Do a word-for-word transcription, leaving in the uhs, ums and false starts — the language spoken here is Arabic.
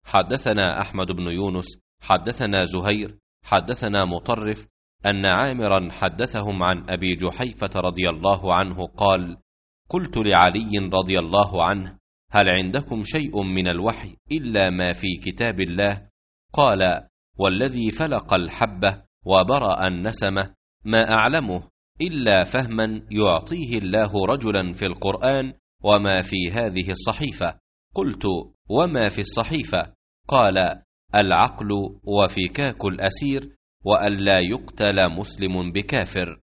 حدثنا أحمد بن يونس حدثنا زهير حدثنا مطرف أن عامرا حدثهم عن أبي جحيفة رضي الله عنه قال: قلت لعلي رضي الله عنه: هل عندكم شيء من الوحي إلا ما في كتاب الله؟ قال: والذي فلق الحبة وبرأ النسمة ما أعلمه إلا فهما يعطيه الله رجلا في القرآن وما في هذه الصحيفة. قلت: وما في الصحيفة؟ قال: العقل وفكاك الأسير وألا يقتل مسلم بكافر.